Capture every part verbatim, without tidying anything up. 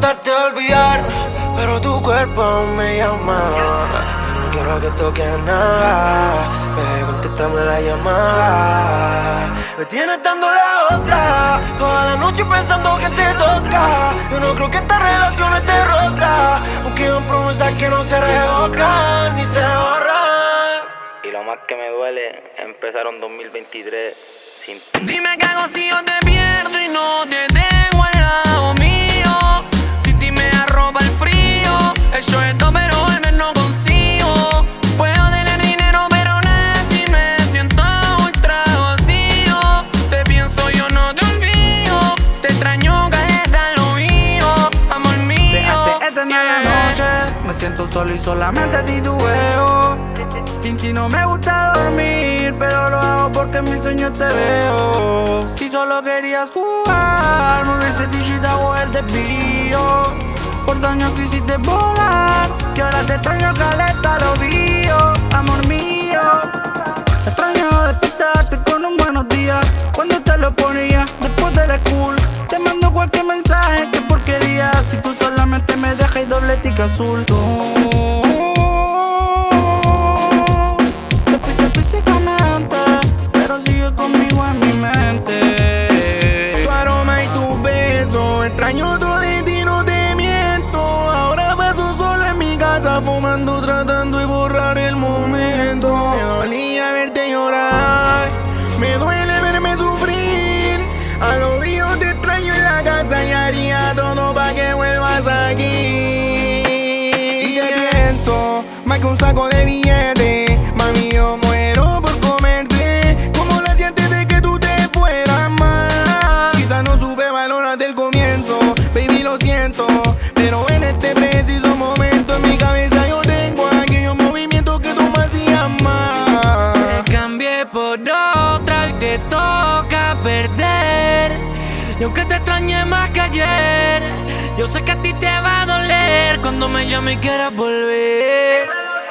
tratarte de olvidar, pero tu cuerpo aún me llama. Yo no quiero que toques nada, bebé, contéstame la llamada. Me tienes dándole a otra, toda la noche pensando que te toca. Yo no creo que esta relación esté rota, aunque son promesas que no se revocan ni se borran. Y lo más que me duele, empezaron dos mil veintitrés sin ti. Dime qué hago si yo te pierdo y no te tengo al lado mío. Sin ti me arropa el frío, hecho esto pero al menos no consigo. Puedo tener dinero pero nada si me siento ultra vacío. Te pienso yo no te olvido, te extraño caleta lo mío, amor mío. Se hace eterna la noche, me siento solo y solamente titubeo. Sin ti no me gusta dormir, pero lo hago porque en mis sueños te veo. Si solo querías jugar, me hubiese dicho y te hago el desvío. Por daño quisiste volar, que ahora te extraño caleta lo mío, amor mío. Te extraño despertarte con un buenos días, cuando te lo ponía después de la school. Te mando cualquier mensaje, qué porquería, si tú solamente me dejas y doble tica azul. Tú físicamente, pero sigue conmigo en mi mente. Tu aroma y tu beso, extraño todo de ti, no te miento. Ahora paso solo en mi casa fumando, tratando de borrar el momento. Me dolía verte llorar, me duele verme sufrir. A lo mío te extraño en la casa y haría todo pa' que vuelvas aquí. Y te pienso, más que un saco de billetes, mami, yo muero por comerte. Como la sientes de que tú te fueras más. Quizás no supe valorar del comienzo, baby, lo siento, pero en este preciso momento en mi cabeza yo tengo aquellos movimientos que tú me hacías más. Te cambié por otra y te toca perder. Y aunque te extrañé más que ayer, yo sé que a ti te va a doler cuando me llame y quieras volver.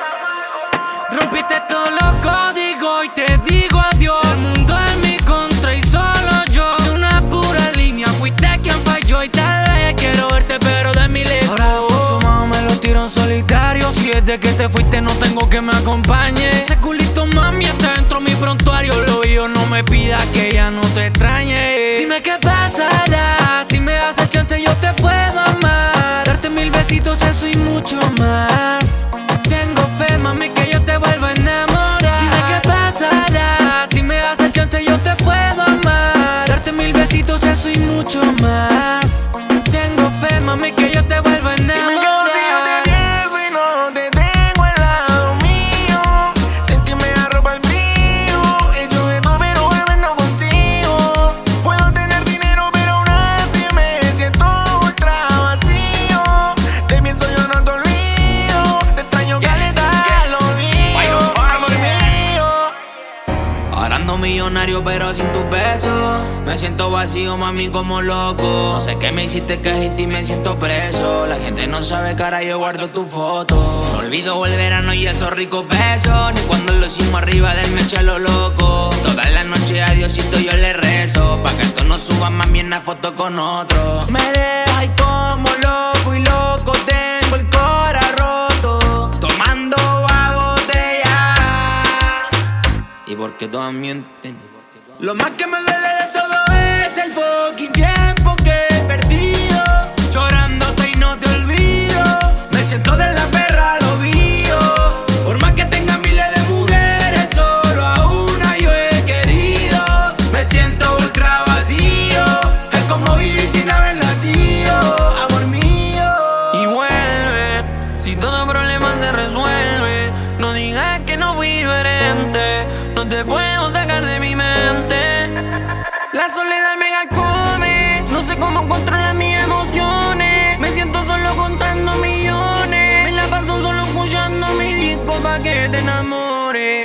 Rompiste todos los códigos y te digo adiós. El mundo en mi contra y solo yo. De una pura línea fuiste quien falló y tal vez quiero verte pero de mi lejos. Ahora consumado me lo tiro en solitario. Si desde que te fuiste no tengo que me acompañe. Ese culito mami está dentro de mi prontuario. Lo yo no me pidas que ya no te extrañe. Dime qué pasará, si me das el chance yo te puedo amar. Darte mil besitos, eso y mucho más. Tengo fe, mami, que yo te vuelvo a enamorar. Dime qué pasará, si me das el chance yo te puedo amar. Darte mil besitos, eso y mucho más. Tengo fe, mami, que yo te vuelvo a enamorar. Dime que si yo te pierdo y no te tengo al lado mío. Sin ti me arropa el frío, hecho de todo pero vuelvo no consigo. Puedo tener dinero pero aún así me siento ultra vacío. Te pienso yo no te olvido, te extraño caleta lo mío, amor mío. Ahora ando millonario pero sin tus besos. Me siento vacío, mami, como loco. No sé qué me hiciste que sin ti me siento preso. La gente no sabe, cara, yo guardo tu foto. No olvido el verano y esos ricos besos, ni cuando lo hicimos arriba del mecho lo loco. Todas las noches a Diosito yo le rezo, pa' que esto no suba más bien una foto con otro. Me deja y como loco y loco tengo el cora roto. Tomando a botella. ¿Y por qué todas mienten? Lo más que me duele de todo es el fucking tiempo que he perdido. Llorándote y no te olvido. Me siento de la perra, lo vivo. Por más que tenga miles de mujeres, solo a una yo he querido. Me siento ultra vacío. Es como vivir sin haber nacido, amor mío. Y vuelve, si todo problema se resuelve. No digas que no fui diferente, no te puedo sacar de mi mente. La soledad me come, no sé cómo controlar mis emociones. Me siento solo contando millones. Me la paso solo escuchando mi disco pa' que te enamores.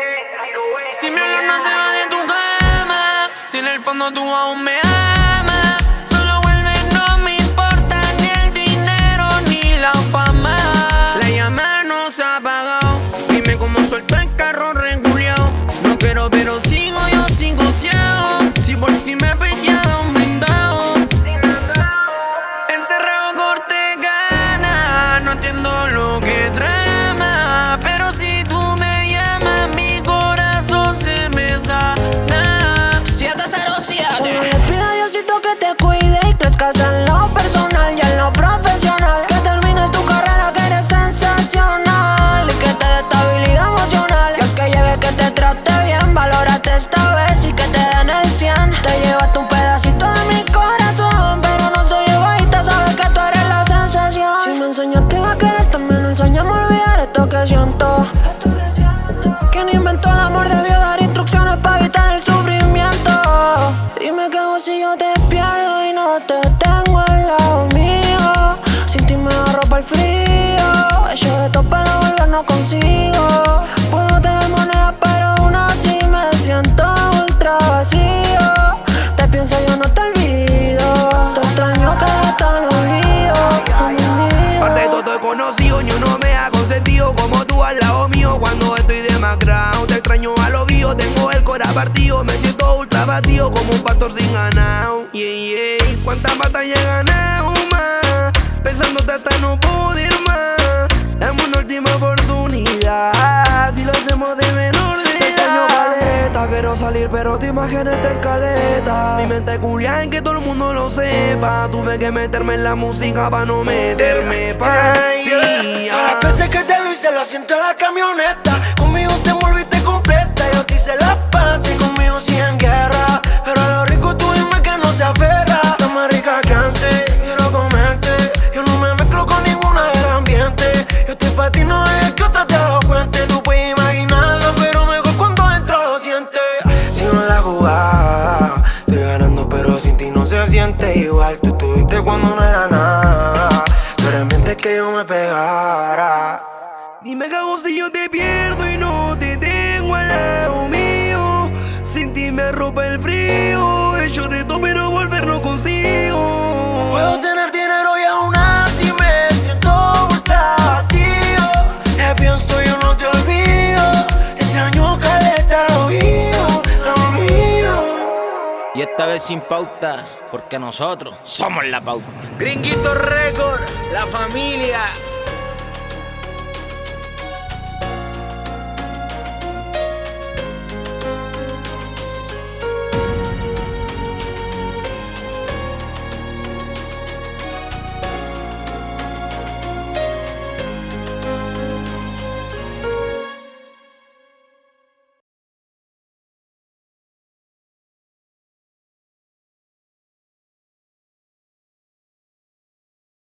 Si mi olor no se va de tu cama, si en el fondo tú aún me amas, solo vuelve, no me importa ni el dinero ni la fama. La llama no se ha apagado, dime cómo suelto el carro regulado. No quiero pero sigo, yo sigo ciego. Si por ti me he pillado un blindado, encerrado corto solo que drama. Pero si tú me llamas, mi corazón se me sana. siete cero siete. Solo le pido a Diosito que te cuide y crezcas en lo personal y en lo profesional. Que termines tu carrera, que eres sensacional, y que te dé estabilidad emocional. Y el que llegue que te trate bien, valórate esta vez y que te den el cien. Te llevaste un pedacito de mi corazón, pero no soy egoísta, sabes que tú eres la sensación. Si me enseñaste a querer, también enséñame a olvidar esto que siento. Quien inventó el amor debió dar instrucciones para evitar el sufrimiento. Dime qué hago si yo te pierdo y no te tengo al lado mío. Sin ti me agarro pa'l frío, hecho de todo para volver no consigo. Puedo tener monedas pero aún así me siento ultra vacío. Te pienso yo no te olvido, te extraño cada tan olvido. Parte de todo he conocido, yo no me ha consentido como tú al lado mío cuando estoy demacrado. Te extraño a lo vivo, tengo el corazón partido, me siento ultra vacío como un pastor sin ganado. Yeah, yeah, cuántas batallas he ganado más, pensándote hasta no poder más. Dame una última oportunidad, si lo hacemos de menor de edad. Te extraño caleta, quiero salir pero tu imagen está en caleta. Mi mente culia en que todo el mundo lo sepa. Tuve que meterme en la música para no meterme pa' ti. Todas las veces que te lo hice lo siento en la camioneta. Conmigo te envolviste completa, yo te hice la paz y conmigo sí en guerra. Pero a lo rico tú dime que no se aferra. Está más rica que antes, quiero comerte. Yo no me mezclo con ninguna del ambiente. Yo estoy pa' ti, no es que otra te lo cuente. Tú puedes imaginarlo, pero mejor cuando entro lo sientes. Sigo en la jugada, estoy ganando pero sin ti no se siente igual. Tú estuviste cuando no era nada, pero en mente que yo me pegara. Dime qué hago si yo te pierdo y no te tengo al lado mío. Sin ti me rompe el frío, hecho de todo pero volver no consigo. Puedo tener dinero y aún así me siento ultra vacío. Te pienso yo no te olvido, te extraño caleta al oído, lo mío. Y esta vez sin pauta, porque nosotros somos la pauta. Gringuito Record, la familia.